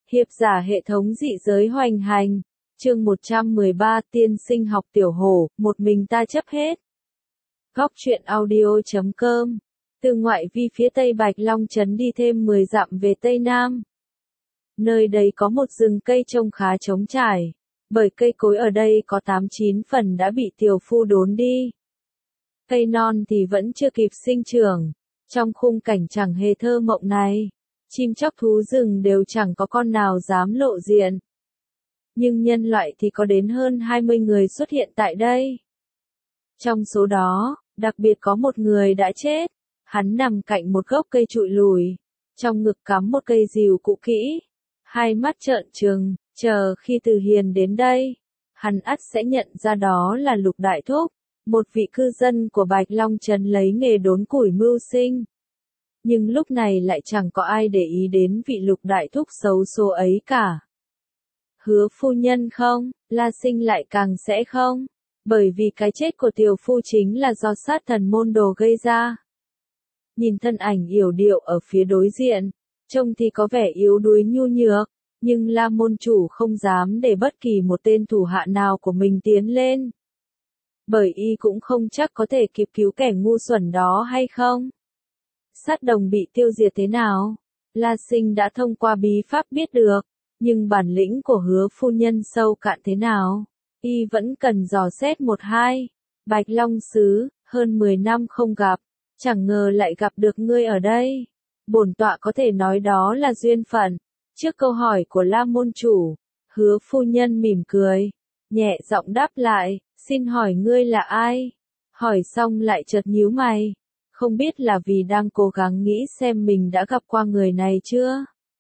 Hiệp giả hệ thống dị giới hoành hành. Chương 113 Tiên sinh học tiểu hổ, một mình ta chấp hết. Góc truyện audio.com. Từ ngoại vi phía tây Bạch Long Trấn đi thêm 10 dặm về tây nam. Nơi đây có một rừng cây trông khá trống trải, bởi cây cối ở đây có 8-9 phần đã bị tiểu phu đốn đi. Cây non thì vẫn chưa kịp sinh trưởng. Trong khung cảnh chẳng hề thơ mộng này, chim chóc thú rừng đều chẳng có con nào dám lộ diện. Nhưng nhân loại thì có đến hơn 20 người xuất hiện tại đây. Trong số đó, đặc biệt có một người đã chết. Hắn nằm cạnh một gốc cây trụi lùi, trong ngực cắm một cây rìu cũ kỹ, hai mắt trợn trừng, chờ khi Từ Hiền đến đây, hắn ắt sẽ nhận ra đó là Lục Đại Thúc, một vị cư dân của Bạch Long Trấn lấy nghề đốn củi mưu sinh. Nhưng lúc này lại chẳng có ai để ý đến vị Lục Đại Thúc xấu số ấy cả. Hứa phu nhân không, La Sinh lại càng sẽ không, bởi vì cái chết của tiểu phu chính là do sát thần môn đồ gây ra. Nhìn thân ảnh yểu điệu ở phía đối diện, trông thì có vẻ yếu đuối nhu nhược, nhưng La môn chủ không dám để bất kỳ một tên thủ hạ nào của mình tiến lên. Bởi y cũng không chắc có thể kịp cứu kẻ ngu xuẩn đó hay không. Sát đồng bị tiêu diệt thế nào? La Sinh đã thông qua bí pháp biết được, nhưng bản lĩnh của Hứa phu nhân sâu cạn thế nào? Y vẫn cần dò xét một hai. Bạch Long Sứ, hơn 10 năm không gặp, chẳng ngờ lại gặp được ngươi ở đây. Bổn tọa có thể nói đó là duyên phận. Trước câu hỏi của La môn chủ, Hứa phu nhân mỉm cười, nhẹ giọng đáp lại, xin hỏi ngươi là ai? Hỏi xong lại chợt nhíu mày, không biết là vì đang cố gắng nghĩ xem mình đã gặp qua người này chưa?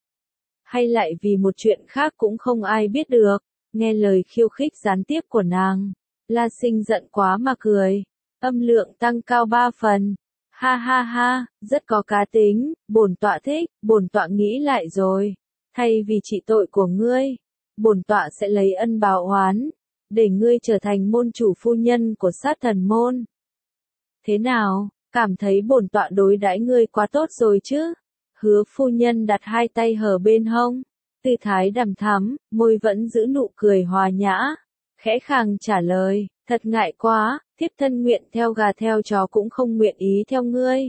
Hay lại vì một chuyện khác cũng không ai biết được. Nghe lời khiêu khích gián tiếp của nàng, La Sinh giận quá mà cười, âm lượng tăng cao 3 phần. Ha ha ha, rất có cá tính, bổn tọa thích, bổn tọa nghĩ lại rồi. Thay vì trị tội của ngươi, bổn tọa sẽ lấy ân báo oán, để ngươi trở thành môn chủ phu nhân của sát thần môn. Thế nào, cảm thấy bổn tọa đối đãi ngươi quá tốt rồi chứ? Hứa phu nhân đặt hai tay hở bên hông, tư thái đằm thắm, môi vẫn giữ nụ cười hòa nhã, khẽ khàng trả lời, thật ngại quá, thiếp thân nguyện theo gà theo chó cũng không nguyện ý theo ngươi.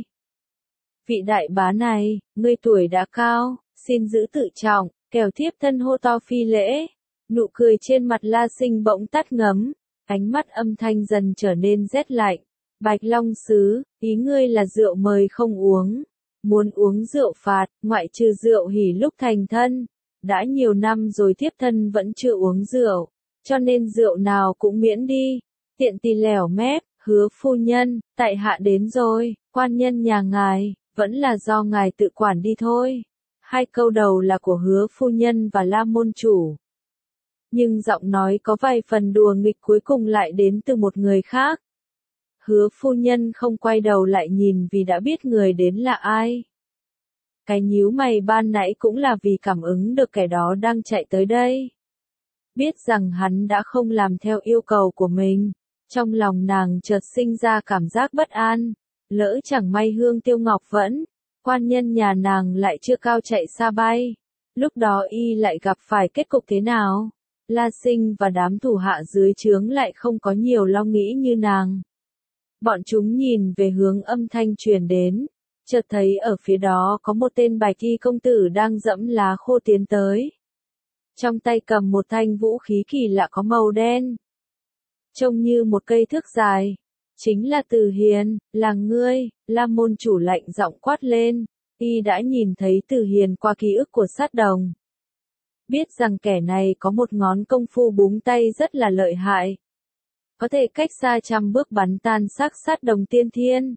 Vị đại bá này, ngươi tuổi đã cao, xin giữ tự trọng, kẻo thiếp thân hô to phi lễ. Nụ cười trên mặt La Sinh bỗng tắt ngấm, ánh mắt âm thanh dần trở nên rét lạnh. Bạch Long Sứ, ý ngươi là rượu mời không uống, muốn uống rượu phạt, ngoại trừ rượu hỉ lúc thành thân. Đã nhiều năm rồi thiếp thân vẫn chưa uống rượu, cho nên rượu nào cũng miễn đi. Tiện tì lẻo mép, Hứa phu nhân, tại hạ đến rồi, quan nhân nhà ngài, vẫn là do ngài tự quản đi thôi. Hai câu đầu là của Hứa phu nhân và La môn chủ. Nhưng giọng nói có vài phần đùa nghịch cuối cùng lại đến từ một người khác. Hứa phu nhân không quay đầu lại nhìn vì đã biết người đến là ai. Cái nhíu mày ban nãy cũng là vì cảm ứng được kẻ đó đang chạy tới đây. Biết rằng hắn đã không làm theo yêu cầu của mình, trong lòng nàng chợt sinh ra cảm giác bất an, lỡ chẳng may Hương Tiêu Ngọc Vẫn, quan nhân nhà nàng lại chưa cao chạy xa bay, lúc đó y lại gặp phải kết cục thế nào? La Sinh và đám thủ hạ dưới trướng lại không có nhiều lo nghĩ như nàng. Bọn chúng nhìn về hướng âm thanh truyền đến, chợt thấy ở phía đó có một tên bạch y công tử đang dẫm lá khô tiến tới. Trong tay cầm một thanh vũ khí kỳ lạ có màu đen, trông như một cây thước dài. Chính là Từ Hiền, là ngươi. La môn chủ lạnh giọng quát lên. Y đã nhìn thấy Từ Hiền qua ký ức của sát đồng. Biết rằng kẻ này có một ngón công phu búng tay rất là lợi hại, có thể cách xa trăm bước bắn tan xác sát đồng tiên thiên.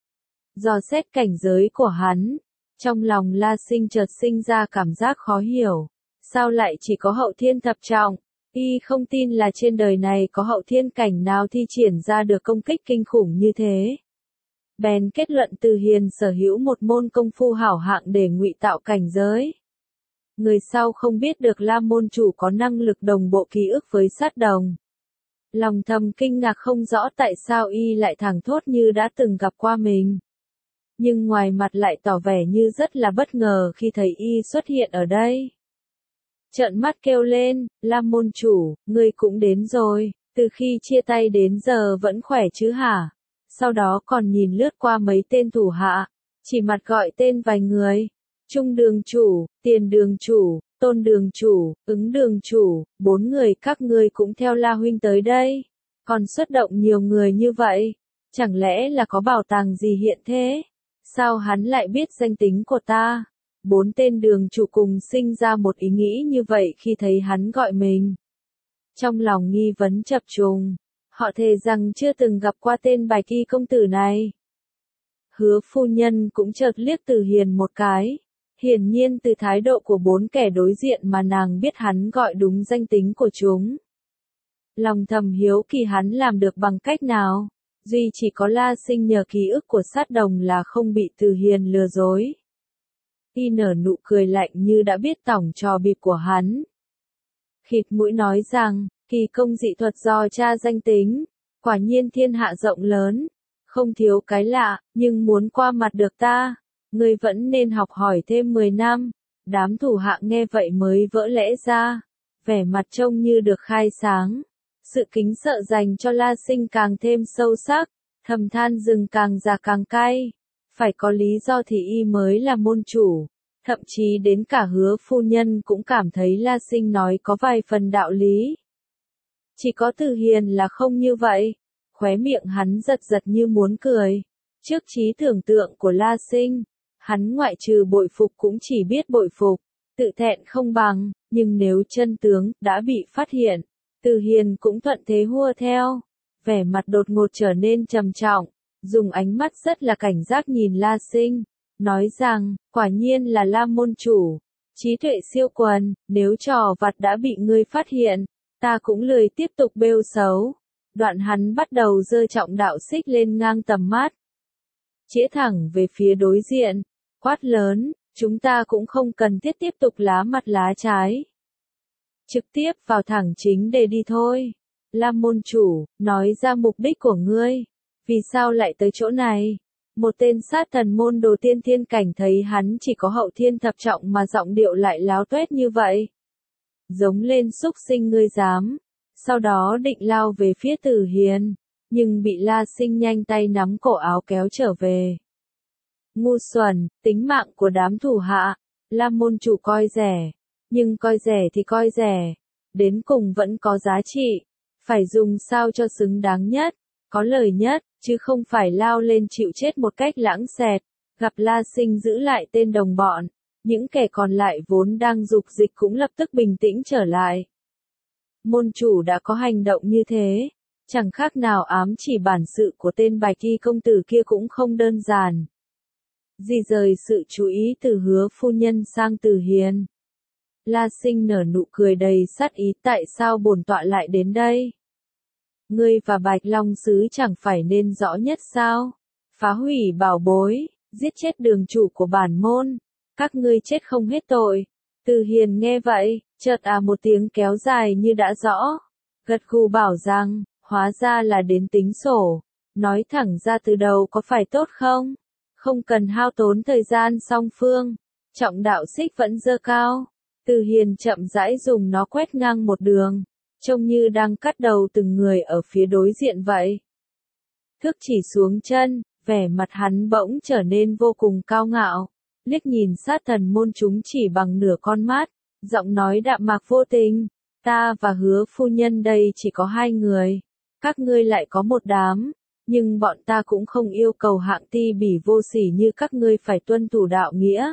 Dò xét cảnh giới của hắn, trong lòng La Sinh chợt sinh ra cảm giác khó hiểu. Sao lại chỉ có hậu thiên thập trọng? Y không tin là trên đời này có hậu thiên cảnh nào thi triển ra được công kích kinh khủng như thế. Bèn kết luận Từ Hiền sở hữu một môn công phu hảo hạng để ngụy tạo cảnh giới. Người sau không biết được La môn chủ có năng lực đồng bộ ký ức với sát đồng. Lòng thầm kinh ngạc không rõ tại sao y lại thẳng thốt như đã từng gặp qua mình. Nhưng ngoài mặt lại tỏ vẻ như rất là bất ngờ khi thấy y xuất hiện ở đây. trợn mắt kêu lên, Lam môn chủ, ngươi cũng đến rồi, từ khi chia tay đến giờ vẫn khỏe chứ hả? Sau đó còn nhìn lướt qua mấy tên thủ hạ, chỉ mặt gọi tên vài người. Trung đường chủ, tiền đường chủ, tôn đường chủ, ứng đường chủ, 4 người các ngươi cũng theo La huynh tới đây. Còn xuất động nhiều người như vậy, chẳng lẽ là có bảo tàng gì hiện thế? Sao hắn lại biết danh tính của ta? 4 tên đường chủ cùng sinh ra một ý nghĩ như vậy khi thấy hắn gọi mình. Trong lòng nghi vấn chập trùng, họ thề rằng chưa từng gặp qua tên Bạch Y công tử này. Hứa phu nhân cũng chợt liếc Từ Hiền một cái. Hiển nhiên từ thái độ của 4 kẻ đối diện mà nàng biết hắn gọi đúng danh tính của chúng. Lòng thầm hiếu kỳ hắn làm được bằng cách nào, duy chỉ có La Sinh nhờ ký ức của sát đồng là không bị Từ Hiền lừa dối. Y nở nụ cười lạnh như đã biết tỏng trò bịp của hắn. Khịt mũi nói rằng, kỳ công dị thuật do cha danh tính, quả nhiên thiên hạ rộng lớn, không thiếu cái lạ, nhưng muốn qua mặt được ta, ngươi vẫn nên học hỏi thêm 10 năm. Đám thủ hạ nghe vậy mới vỡ lẽ ra, vẻ mặt trông như được khai sáng. Sự kính sợ dành cho La Sinh càng thêm sâu sắc, thầm than rừng càng già càng cay. Phải có lý do thì y mới là môn chủ. Thậm chí đến cả Hứa phu nhân cũng cảm thấy La Sinh nói có vài phần đạo lý. Chỉ có Từ Hiền là không như vậy. Khóe miệng hắn giật giật như muốn cười. Trước trí tưởng tượng của La Sinh, hắn ngoại trừ bội phục cũng chỉ biết bội phục, tự thẹn không bằng, nhưng nếu chân tướng đã bị phát hiện, Từ Hiền cũng thuận thế hua theo. Vẻ mặt đột ngột trở nên trầm trọng, dùng ánh mắt rất là cảnh giác nhìn La Sinh, nói rằng, quả nhiên là Lam môn chủ, trí tuệ siêu quần, nếu trò vặt đã bị ngươi phát hiện, ta cũng lười tiếp tục bêu xấu. Đoạn hắn bắt đầu giơ trọng đạo xích lên ngang tầm mắt, chĩa thẳng về phía đối diện, quát lớn, chúng ta cũng không cần thiết tiếp tục lá mặt lá trái. Trực tiếp vào thẳng chính đề đi thôi. Lam môn chủ, nói ra mục đích của ngươi, vì sao lại tới chỗ này? Một tên sát thần môn đồ tiên thiên cảnh thấy hắn chỉ có hậu thiên thập trọng mà giọng điệu lại láo tuét như vậy. Giống lên xúc sinh ngươi dám. Sau đó định lao về phía Từ Hiền, nhưng bị La Sinh nhanh tay nắm cổ áo kéo trở về. Ngu xuẩn, tính mạng của đám thủ hạ, Lam môn chủ coi rẻ, nhưng coi rẻ thì coi rẻ, đến cùng vẫn có giá trị, phải dùng sao cho xứng đáng nhất, có lời nhất, chứ không phải lao lên chịu chết một cách lãng xẹt. Gặp La Sinh giữ lại tên đồng bọn, những kẻ còn lại vốn đang dục dịch cũng lập tức bình tĩnh trở lại. Môn chủ đã có hành động như thế, chẳng khác nào ám chỉ bản sự của tên Bạch Y công tử kia cũng không đơn giản. Di rời sự chú ý từ Hứa phu nhân sang Từ Hiền. La Sinh nở nụ cười đầy sát ý, tại sao bổn tọa lại đến đây? Ngươi và Bạch Long Sứ chẳng phải nên rõ nhất sao? Phá hủy bảo bối, giết chết đường chủ của bản môn, các ngươi chết không hết tội. Từ Hiền nghe vậy, chợt một tiếng kéo dài như đã rõ, gật gù bảo rằng, hóa ra là đến tính sổ, nói thẳng ra từ đầu có phải tốt không? Không cần hao tốn thời gian song phương, trọng đạo xích vẫn giơ cao, Từ Hiền chậm rãi dùng nó quét ngang một đường, trông như đang cắt đầu từng người ở phía đối diện vậy. Thước chỉ xuống chân, vẻ mặt hắn bỗng trở nên vô cùng cao ngạo, liếc nhìn sát thần môn chúng chỉ bằng nửa con mắt, giọng nói đạm mạc vô tình, ta và Hứa phu nhân đây chỉ có 2 người, các ngươi lại có một đám, nhưng bọn ta cũng không yêu cầu hạng ti bỉ vô sỉ như các ngươi phải tuân thủ đạo nghĩa.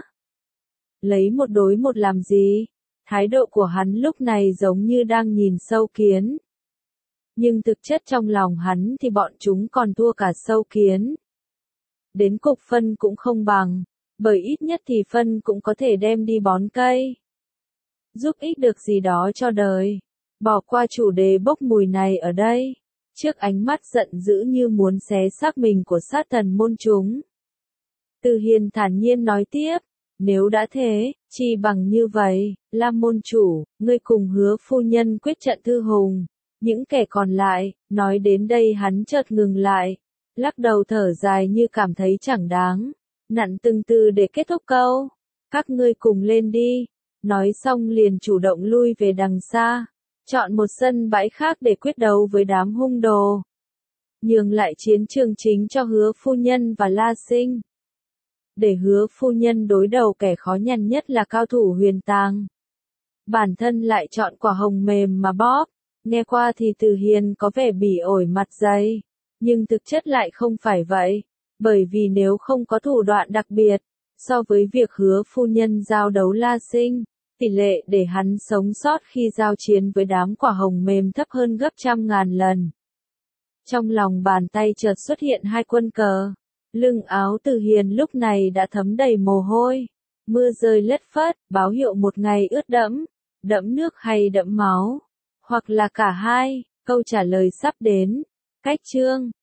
Lấy một đối một làm gì? Thái độ của hắn lúc này giống như đang nhìn sâu kiến. Nhưng thực chất trong lòng hắn thì bọn chúng còn thua cả sâu kiến. Đến cục phân cũng không bằng, bởi ít nhất thì phân cũng có thể đem đi bón cây. Giúp ích được gì đó cho đời. Bỏ qua chủ đề bốc mùi này ở đây. Trước ánh mắt giận dữ như muốn xé xác mình của sát thần môn chúng. Từ Hiền thản nhiên nói tiếp. Nếu đã thế, chi bằng như vậy, Lam môn chủ, ngươi cùng Hứa phu nhân quyết trận thư hùng. Những kẻ còn lại, nói đến đây hắn chợt ngừng lại, lắc đầu thở dài như cảm thấy chẳng đáng, nặn từng từ để kết thúc câu. Các ngươi cùng lên đi, Nói xong liền chủ động lui về đằng xa, chọn một sân bãi khác để quyết đấu với đám hung đồ. Nhường lại chiến trường chính cho Hứa phu nhân và La Sinh. Để Hứa phu nhân đối đầu kẻ khó nhằn nhất là cao thủ Huyền Tàng. Bản thân lại chọn quả hồng mềm mà bóp. Nghe qua thì Từ Hiền có vẻ bỉ ổi mặt dày, nhưng thực chất lại không phải vậy, bởi vì nếu không có thủ đoạn đặc biệt, so với việc Hứa phu nhân giao đấu La Sinh, tỷ lệ để hắn sống sót khi giao chiến với đám quả hồng mềm thấp hơn gấp trăm ngàn lần. Trong lòng bàn tay chợt xuất hiện hai quân cờ, lưng áo Từ Hiền lúc này đã thấm đầy mồ hôi, mưa rơi lất phất, báo hiệu một ngày ướt đẫm, đẫm nước hay đẫm máu, hoặc là cả hai. Câu trả lời sắp đến. Cách chương